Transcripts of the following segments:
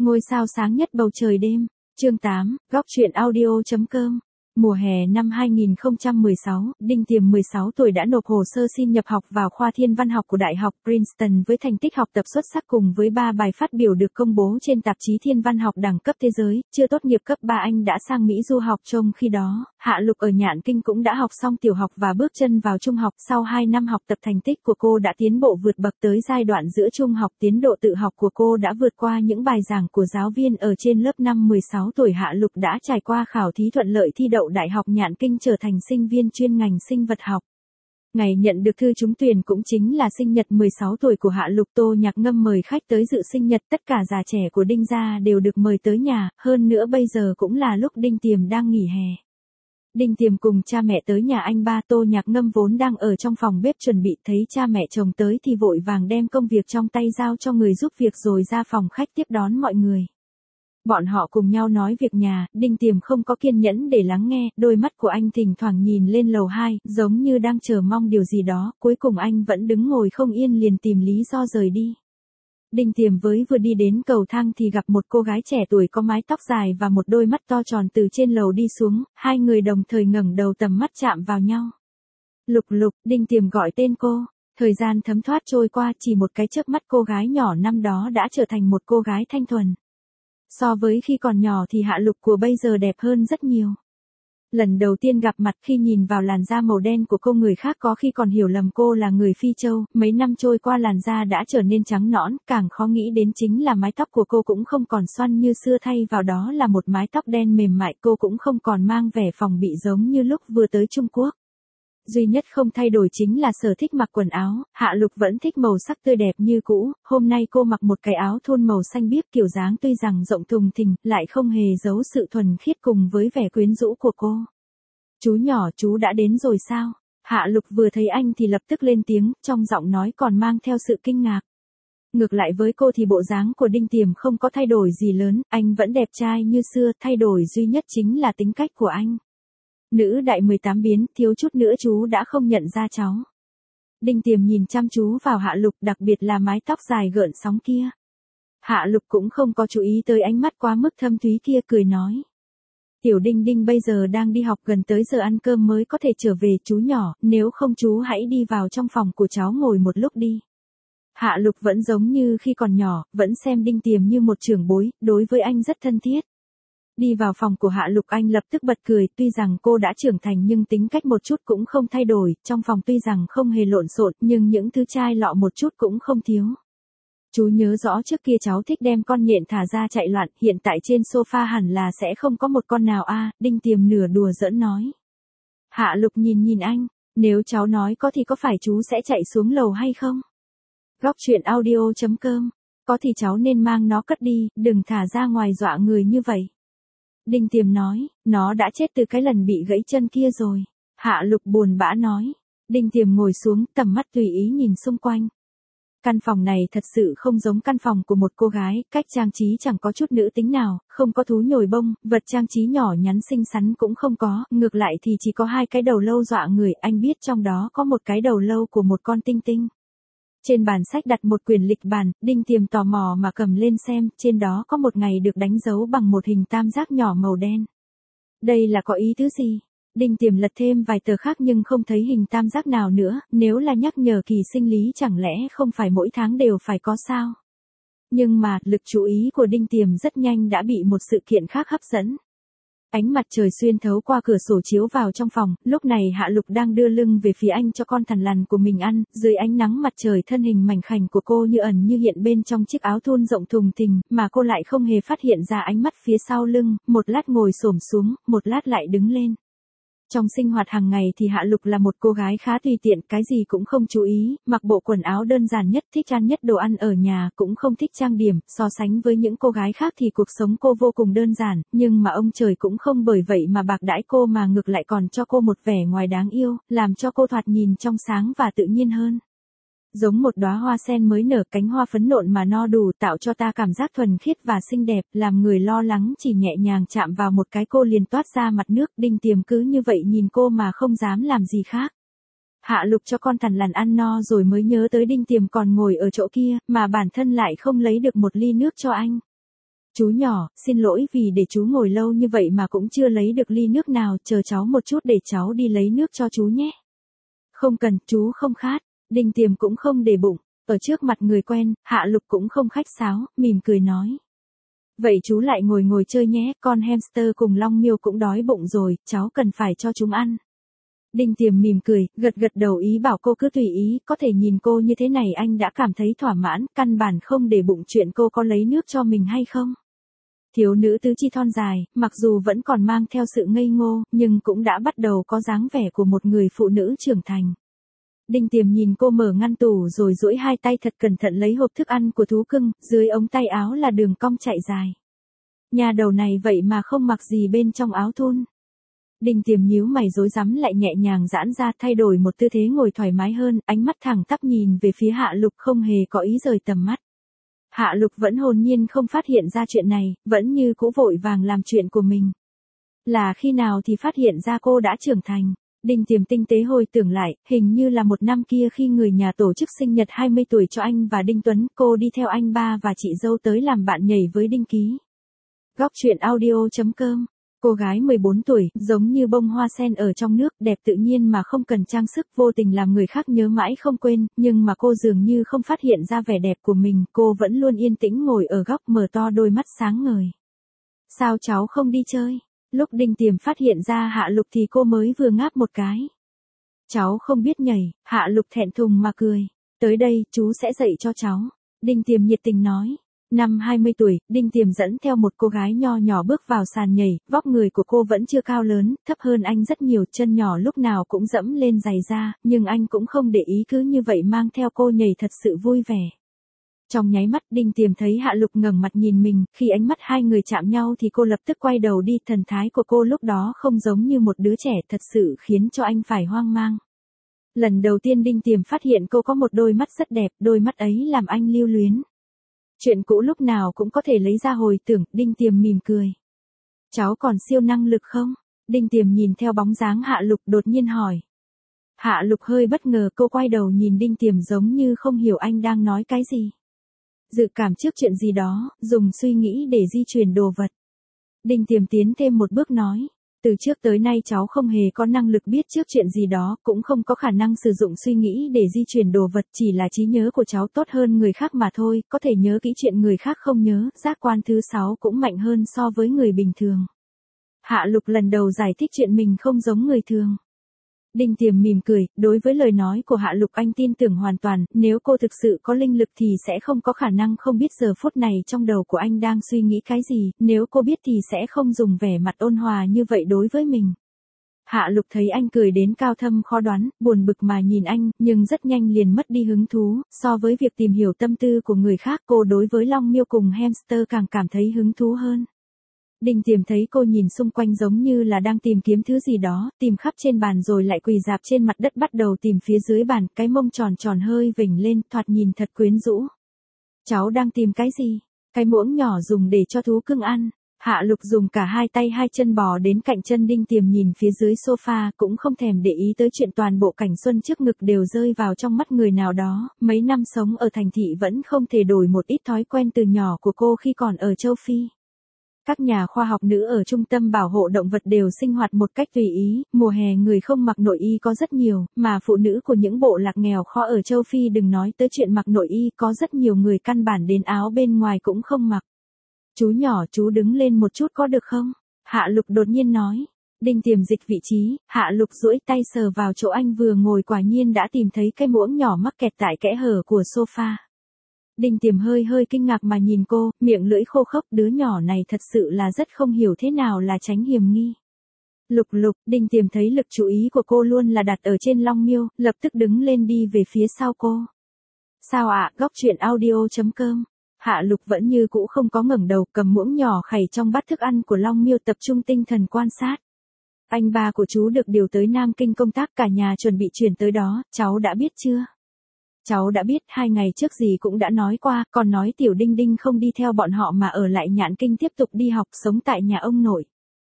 Ngôi sao sáng nhất bầu trời đêm. Chương 8, góc truyện audio.com. Mùa hè năm 2016, Đinh Tiềm 16 tuổi đã nộp hồ sơ xin nhập học vào khoa Thiên văn học của Đại học Princeton với thành tích học tập xuất sắc cùng với 3 bài phát biểu được công bố trên tạp chí Thiên văn học đẳng cấp thế giới. Chưa tốt nghiệp cấp 3 anh đã sang Mỹ du học, trong khi đó, Hạ Lục ở Nhạn Kinh cũng đã học xong tiểu học và bước chân vào trung học. Sau 2 năm học tập, thành tích của cô đã tiến bộ vượt bậc tới giai đoạn giữa trung học. Tiến độ tự học của cô đã vượt qua những bài giảng của giáo viên ở trên lớp. Năm 16 tuổi, Hạ Lục đã trải qua khảo thí thuận lợi, thi đậu Đại học Nhạn Kinh, trở thành sinh viên chuyên ngành sinh vật học. Ngày nhận được thư trúng tuyển cũng chính là sinh nhật 16 tuổi của Hạ Lục. Tô Nhạc Ngâm mời khách tới dự sinh nhật, tất cả già trẻ của Đinh gia đều được mời tới nhà, hơn nữa bây giờ cũng là lúc Đinh Tiềm đang nghỉ hè. Đinh Tiềm cùng cha mẹ tới nhà anh ba. Tô Nhạc Ngâm vốn đang ở trong phòng bếp chuẩn bị, thấy cha mẹ chồng tới thì vội vàng đem công việc trong tay giao cho người giúp việc rồi ra phòng khách tiếp đón mọi người. Bọn họ cùng nhau nói việc nhà, Đinh Tiềm không có kiên nhẫn để lắng nghe, đôi mắt của anh thỉnh thoảng nhìn lên lầu 2, giống như đang chờ mong điều gì đó, cuối cùng anh vẫn đứng ngồi không yên, liền tìm lý do rời đi. Đinh Tiềm vừa đi đến cầu thang thì gặp một cô gái trẻ tuổi có mái tóc dài và một đôi mắt to tròn từ trên lầu đi xuống, hai người đồng thời ngẩng đầu, tầm mắt chạm vào nhau. Lục Lục, Đinh Tiềm gọi tên cô. Thời gian thấm thoát trôi qua, chỉ một cái chớp mắt cô gái nhỏ năm đó đã trở thành một cô gái thanh thuần. So với khi còn nhỏ thì Hạ Lục của bây giờ đẹp hơn rất nhiều. Lần đầu tiên gặp mặt, khi nhìn vào làn da màu đen của cô, người khác có khi còn hiểu lầm cô là người Phi Châu. Mấy năm trôi qua làn da đã trở nên trắng nõn, càng khó nghĩ đến chính là mái tóc của cô cũng không còn xoăn như xưa, thay vào đó là một mái tóc đen mềm mại. Cô cũng không còn mang vẻ phòng bị giống như lúc vừa tới Trung Quốc. Duy nhất không thay đổi chính là sở thích mặc quần áo. Hạ Lục vẫn thích màu sắc tươi đẹp như cũ. Hôm nay cô mặc một cái áo thun màu xanh biếc, kiểu dáng tuy rằng rộng thùng thình, lại không hề giấu sự thuần khiết cùng với vẻ quyến rũ của cô. Chú nhỏ, chú đã đến rồi sao? Hạ Lục vừa thấy anh thì lập tức lên tiếng, trong giọng nói còn mang theo sự kinh ngạc. Ngược lại với cô thì bộ dáng của Đinh Tiềm không có thay đổi gì lớn, anh vẫn đẹp trai như xưa, thay đổi duy nhất chính là tính cách của anh. Nữ đại 18 biến, thiếu chút nữa chú đã không nhận ra cháu. Đinh Tiềm nhìn chăm chú vào Hạ Lục, đặc biệt là mái tóc dài gợn sóng kia. Hạ Lục cũng không có chú ý tới ánh mắt quá mức thâm thúy kia, cười nói. Tiểu Đinh Đinh bây giờ đang đi học, gần tới giờ ăn cơm mới có thể trở về. Chú nhỏ, nếu không chú hãy đi vào trong phòng của cháu ngồi một lúc đi. Hạ Lục vẫn giống như khi còn nhỏ, vẫn xem Đinh Tiềm như một trưởng bối, đối với anh rất thân thiết. Đi vào phòng của Hạ Lục, anh lập tức bật cười, tuy rằng cô đã trưởng thành nhưng tính cách một chút cũng không thay đổi. Trong phòng tuy rằng không hề lộn xộn nhưng những thứ chai lọ một chút cũng không thiếu. Chú nhớ rõ trước kia cháu thích đem con nhện thả ra chạy loạn, hiện tại trên sofa hẳn là sẽ không có một con nào a. Đinh Tiềm nửa đùa giỡn nói. Hạ Lục nhìn anh, nếu cháu nói có thì có phải chú sẽ chạy xuống lầu hay không? Góc truyện audio.com. Có thì cháu nên mang nó cất đi, đừng thả ra ngoài dọa người như vậy. Đinh Tiềm nói, nó đã chết từ cái lần bị gãy chân kia rồi. Hạ Lục buồn bã nói. Đinh Tiềm ngồi xuống, tầm mắt tùy ý nhìn xung quanh. Căn phòng này thật sự không giống căn phòng của một cô gái, cách trang trí chẳng có chút nữ tính nào, không có thú nhồi bông, vật trang trí nhỏ nhắn xinh xắn cũng không có, ngược lại thì chỉ có 2 cái đầu lâu dọa người, anh biết trong đó có một cái đầu lâu của một con tinh tinh. Trên bàn sách đặt một quyển lịch bản, Đinh Tiềm tò mò mà cầm lên xem, trên đó có một ngày được đánh dấu bằng một hình tam giác nhỏ màu đen. Đây là có ý tứ gì? Đinh Tiềm lật thêm vài tờ khác nhưng không thấy hình tam giác nào nữa, nếu là nhắc nhở kỳ sinh lý chẳng lẽ không phải mỗi tháng đều phải có sao? Nhưng mà, lực chú ý của Đinh Tiềm rất nhanh đã bị một sự kiện khác hấp dẫn. Ánh mặt trời xuyên thấu qua cửa sổ chiếu vào trong phòng, lúc này Hạ Lục đang đưa lưng về phía anh cho con thằn lằn của mình ăn, dưới ánh nắng mặt trời thân hình mảnh khảnh của cô như ẩn như hiện bên trong chiếc áo thun rộng thùng thình, mà cô lại không hề phát hiện ra ánh mắt phía sau lưng, một lát ngồi xổm xuống, một lát lại đứng lên. Trong sinh hoạt hàng ngày thì Hạ Lục là một cô gái khá tùy tiện, cái gì cũng không chú ý, mặc bộ quần áo đơn giản nhất, thích ăn nhất đồ ăn ở nhà, cũng không thích trang điểm, so sánh với những cô gái khác thì cuộc sống cô vô cùng đơn giản, nhưng mà ông trời cũng không bởi vậy mà bạc đãi cô, mà ngược lại còn cho cô một vẻ ngoài đáng yêu, làm cho cô thoạt nhìn trong sáng và tự nhiên hơn. Giống một đóa hoa sen mới nở, cánh hoa phấn nộn mà no đủ, tạo cho ta cảm giác thuần khiết và xinh đẹp, làm người lo lắng chỉ nhẹ nhàng chạm vào một cái cô liền toát ra mặt nước. Đinh Tiềm cứ như vậy nhìn cô mà không dám làm gì khác. Hạ Lục cho con thằn lằn ăn no rồi mới nhớ tới Đinh Tiềm còn ngồi ở chỗ kia, mà bản thân lại không lấy được một ly nước cho anh. Chú nhỏ, xin lỗi vì để chú ngồi lâu như vậy mà cũng chưa lấy được ly nước nào, chờ cháu một chút để cháu đi lấy nước cho chú nhé. Không cần, chú không khát. Đinh Tiềm cũng không để bụng, ở trước mặt người quen, Hạ Lục cũng không khách sáo, mỉm cười nói. Vậy chú lại ngồi ngồi chơi nhé, con hamster cùng Long Miêu cũng đói bụng rồi, cháu cần phải cho chúng ăn. Đinh Tiềm mỉm cười, gật gật đầu ý bảo cô cứ tùy ý, có thể nhìn cô như thế này anh đã cảm thấy thỏa mãn, căn bản không để bụng chuyện cô có lấy nước cho mình hay không. Thiếu nữ tứ chi thon dài, mặc dù vẫn còn mang theo sự ngây ngô, nhưng cũng đã bắt đầu có dáng vẻ của một người phụ nữ trưởng thành. Đinh Tiềm nhìn cô mở ngăn tủ rồi duỗi hai tay thật cẩn thận lấy hộp thức ăn của thú cưng, dưới ống tay áo là đường cong chạy dài. Nhà đầu này vậy mà không mặc gì bên trong áo thun. Đinh Tiềm nhíu mày rối rắm lại nhẹ nhàng giãn ra thay đổi một tư thế ngồi thoải mái hơn, ánh mắt thẳng tắp nhìn về phía Hạ Lục không hề có ý rời tầm mắt. Hạ Lục vẫn hồn nhiên không phát hiện ra chuyện này, vẫn như cũ vội vàng làm chuyện của mình. Là khi nào thì phát hiện ra cô đã trưởng thành. Đinh Tiềm tinh tế hồi tưởng lại, hình như là một năm kia khi người nhà tổ chức sinh nhật 20 tuổi cho anh và Đinh Tuấn, cô đi theo anh ba và chị dâu tới làm bạn nhảy với Đinh Ký. Góc truyện audio.com. Cô gái 14 tuổi, giống như bông hoa sen ở trong nước, đẹp tự nhiên mà không cần trang sức, vô tình làm người khác nhớ mãi không quên, nhưng mà cô dường như không phát hiện ra vẻ đẹp của mình, cô vẫn luôn yên tĩnh ngồi ở góc mở to đôi mắt sáng ngời. Sao cháu không đi chơi? Lúc Đinh Tiềm phát hiện ra Hạ Lục thì cô mới vừa ngáp một cái. Cháu không biết nhảy, Hạ Lục thẹn thùng mà cười. Tới đây, chú sẽ dạy cho cháu. Đinh Tiềm nhiệt tình nói. Năm 20 tuổi, Đinh Tiềm dẫn theo một cô gái nho nhỏ bước vào sàn nhảy, vóc người của cô vẫn chưa cao lớn, thấp hơn anh rất nhiều, chân nhỏ lúc nào cũng dẫm lên giày da, nhưng anh cũng không để ý, cứ như vậy mang theo cô nhảy thật sự vui vẻ. Trong nháy mắt Đinh Tiềm thấy Hạ Lục ngẩng mặt nhìn mình, khi ánh mắt hai người chạm nhau thì cô lập tức quay đầu đi, thần thái của cô lúc đó không giống như một đứa trẻ, thật sự khiến cho anh phải hoang mang. Lần đầu tiên Đinh Tiềm phát hiện cô có một đôi mắt rất đẹp, đôi mắt ấy làm anh lưu luyến. Chuyện cũ lúc nào cũng có thể lấy ra hồi tưởng, Đinh Tiềm mỉm cười. Cháu còn siêu năng lực không? Đinh Tiềm nhìn theo bóng dáng Hạ Lục đột nhiên hỏi. Hạ Lục hơi bất ngờ, cô quay đầu nhìn Đinh Tiềm giống như không hiểu anh đang nói cái gì. Dự cảm trước chuyện gì đó, dùng suy nghĩ để di chuyển đồ vật. Đinh Tiềm tiến thêm một bước nói. Từ trước tới nay cháu không hề có năng lực biết trước chuyện gì đó, cũng không có khả năng sử dụng suy nghĩ để di chuyển đồ vật, chỉ là trí nhớ của cháu tốt hơn người khác mà thôi, có thể nhớ kỹ chuyện người khác không nhớ, giác quan thứ 6 cũng mạnh hơn so với người bình thường. Hạ Lục lần đầu giải thích chuyện mình không giống người thường. Đinh Tiềm mỉm cười, đối với lời nói của Hạ Lục anh tin tưởng hoàn toàn, nếu cô thực sự có linh lực thì sẽ không có khả năng không biết giờ phút này trong đầu của anh đang suy nghĩ cái gì, nếu cô biết thì sẽ không dùng vẻ mặt ôn hòa như vậy đối với mình. Hạ Lục thấy anh cười đến cao thâm khó đoán, buồn bực mà nhìn anh, nhưng rất nhanh liền mất đi hứng thú, so với việc tìm hiểu tâm tư của người khác cô đối với Long Miêu cùng hamster càng cảm thấy hứng thú hơn. Đinh Tiềm thấy cô nhìn xung quanh giống như là đang tìm kiếm thứ gì đó, tìm khắp trên bàn rồi lại quỳ rạp trên mặt đất bắt đầu tìm phía dưới bàn, cái mông tròn tròn hơi vểnh lên, thoạt nhìn thật quyến rũ. Cháu đang tìm cái gì? Cái muỗng nhỏ dùng để cho thú cưng ăn. Hạ Lục dùng cả hai tay hai chân bò đến cạnh chân Đinh Tiềm nhìn phía dưới sofa, cũng không thèm để ý tới chuyện toàn bộ cảnh xuân trước ngực đều rơi vào trong mắt người nào đó, mấy năm sống ở thành thị vẫn không thể đổi một ít thói quen từ nhỏ của cô khi còn ở châu Phi. Các nhà khoa học nữ ở trung tâm bảo hộ động vật đều sinh hoạt một cách tùy ý, mùa hè người không mặc nội y có rất nhiều, mà phụ nữ của những bộ lạc nghèo khó ở châu Phi đừng nói tới chuyện mặc nội y, có rất nhiều người căn bản đến áo bên ngoài cũng không mặc. Chú nhỏ, chú đứng lên một chút có được không? Hạ Lục đột nhiên nói. Đinh Tiềm dịch vị trí, Hạ Lục duỗi tay sờ vào chỗ anh vừa ngồi, quả nhiên đã tìm thấy cái muỗng nhỏ mắc kẹt tại kẽ hở của sofa. Đinh Tiềm hơi kinh ngạc mà nhìn cô, miệng lưỡi khô khốc, đứa nhỏ này thật sự là rất không hiểu thế nào là tránh hiểm nghi. Lục, Đinh Tiềm thấy lực chú ý của cô luôn là đặt ở trên Long Miêu, lập tức đứng lên đi về phía sau cô. Sao ạ? Góc truyện audio.com. Hạ Lục vẫn như cũ không có ngẩng đầu, cầm muỗng nhỏ khẩy trong bát thức ăn của Long Miêu, tập trung tinh thần quan sát. Anh ba của chú được điều tới Nam Kinh công tác, cả nhà chuẩn bị chuyển tới đó, cháu đã biết chưa? Cháu đã biết, 2 ngày trước gì cũng đã nói qua, còn nói tiểu Đinh Đinh không đi theo bọn họ mà ở lại Nhạn Kinh tiếp tục đi học, sống tại nhà ông nội.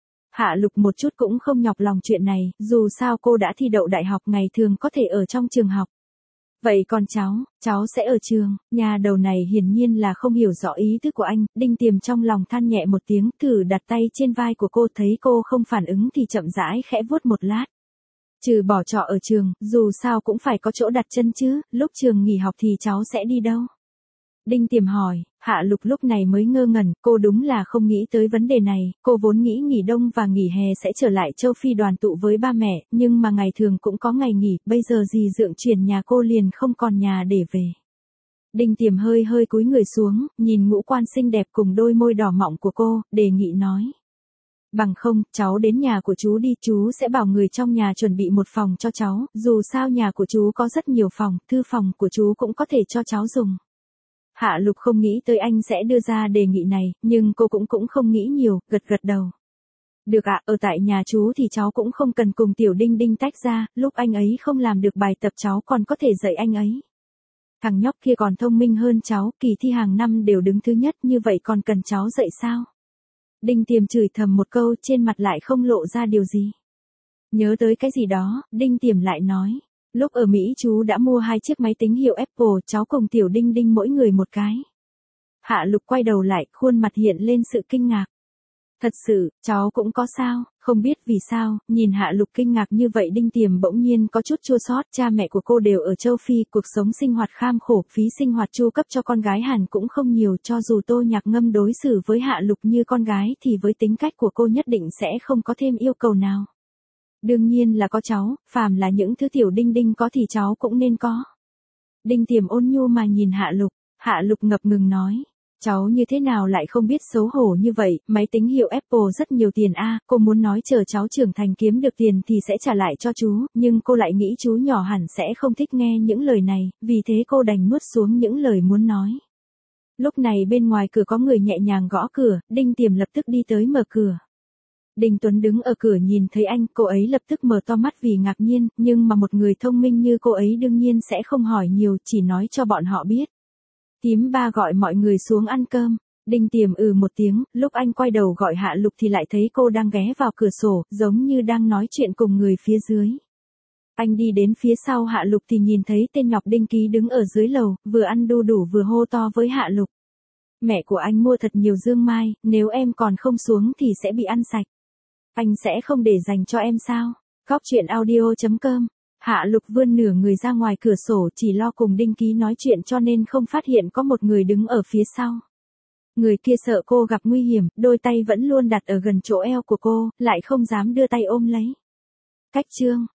Hạ Lục một chút cũng không nhọc lòng chuyện này, dù sao cô đã thi đậu đại học, ngày thường có thể ở trong trường học. Vậy còn cháu sẽ ở trường, nhà đầu này hiển nhiên là không hiểu rõ ý tứ của anh, Đinh Tiềm trong lòng than nhẹ một tiếng, thử đặt tay trên vai của cô, thấy cô không phản ứng thì chậm rãi khẽ vuốt một lát. Trừ bỏ trọ ở trường, dù sao cũng phải có chỗ đặt chân chứ, lúc trường nghỉ học thì cháu sẽ đi đâu? Đinh Tiềm hỏi, Hạ Lục lúc này mới ngơ ngẩn, cô đúng là không nghĩ tới vấn đề này, cô vốn nghĩ nghỉ đông và nghỉ hè sẽ trở lại châu Phi đoàn tụ với ba mẹ, nhưng mà ngày thường cũng có ngày nghỉ, bây giờ dì dượng chuyển nhà cô liền không còn nhà để về. Đinh Tiềm hơi cúi người xuống, nhìn ngũ quan xinh đẹp cùng đôi môi đỏ mọng của cô, đề nghị nói. Bằng không, cháu đến nhà của chú đi, chú sẽ bảo người trong nhà chuẩn bị một phòng cho cháu, dù sao nhà của chú có rất nhiều phòng, thư phòng của chú cũng có thể cho cháu dùng. Hạ Lục không nghĩ tới anh sẽ đưa ra đề nghị này, nhưng cô cũng không nghĩ nhiều, gật đầu. Được ạ, ở tại nhà chú thì cháu cũng không cần cùng Tiểu Đinh Đinh tách ra, lúc anh ấy không làm được bài tập cháu còn có thể dạy anh ấy. Thằng nhóc kia còn thông minh hơn cháu, kỳ thi hàng năm đều đứng thứ nhất, như vậy còn cần cháu dạy sao? Đinh Tiềm chửi thầm một câu, trên mặt lại không lộ ra điều gì. Nhớ tới cái gì đó, Đinh Tiềm lại nói. Lúc ở Mỹ chú đã mua 2 chiếc máy tính hiệu Apple, cháu cùng Tiểu Đinh Đinh mỗi người một cái. Hạ Lục quay đầu lại, khuôn mặt hiện lên sự kinh ngạc. Thật sự, cháu cũng có sao, không biết vì sao, nhìn Hạ Lục kinh ngạc như vậy Đinh Tiềm bỗng nhiên có chút chua xót, cha mẹ của cô đều ở châu Phi, cuộc sống sinh hoạt kham khổ, phí sinh hoạt chu cấp cho con gái Hàn cũng không nhiều, cho dù Tô Nhạc Ngâm đối xử với Hạ Lục như con gái thì với tính cách của cô nhất định sẽ không có thêm yêu cầu nào. Đương nhiên là có cháu, phàm là những thứ Tiểu Đinh Đinh có thì cháu cũng nên có. Đinh Tiềm ôn nhu mà nhìn Hạ Lục ngập ngừng nói. Cháu như thế nào lại không biết xấu hổ như vậy, máy tính hiệu Apple rất nhiều tiền a, cô muốn nói chờ cháu trưởng thành kiếm được tiền thì sẽ trả lại cho chú, nhưng cô lại nghĩ chú nhỏ hẳn sẽ không thích nghe những lời này, vì thế cô đành nuốt xuống những lời muốn nói. Lúc này bên ngoài cửa có người nhẹ nhàng gõ cửa, Đinh Tiềm lập tức đi tới mở cửa. Đinh Tuấn đứng ở cửa nhìn thấy anh, cô ấy lập tức mở to mắt vì ngạc nhiên, nhưng mà một người thông minh như cô ấy đương nhiên sẽ không hỏi nhiều, chỉ nói cho bọn họ biết. Thím Ba gọi mọi người xuống ăn cơm. Đinh Tiềm một tiếng, lúc anh quay đầu gọi Hạ Lục thì lại thấy cô đang ghé vào cửa sổ, giống như đang nói chuyện cùng người phía dưới. Anh đi đến phía sau Hạ Lục thì nhìn thấy tên nhóc Đinh Ký đứng ở dưới lầu, vừa ăn đu đủ vừa hô to với Hạ Lục. Mẹ của anh mua thật nhiều dương mai, nếu em còn không xuống thì sẽ bị ăn sạch. Anh sẽ không để dành cho em sao? Góc chuyện audio.com. Hạ Lục vươn nửa người ra ngoài cửa sổ chỉ lo cùng Đinh Ký nói chuyện cho nên không phát hiện có một người đứng ở phía sau. Người kia sợ cô gặp nguy hiểm, đôi tay vẫn luôn đặt ở gần chỗ eo của cô, lại không dám đưa tay ôm lấy. Cách chương.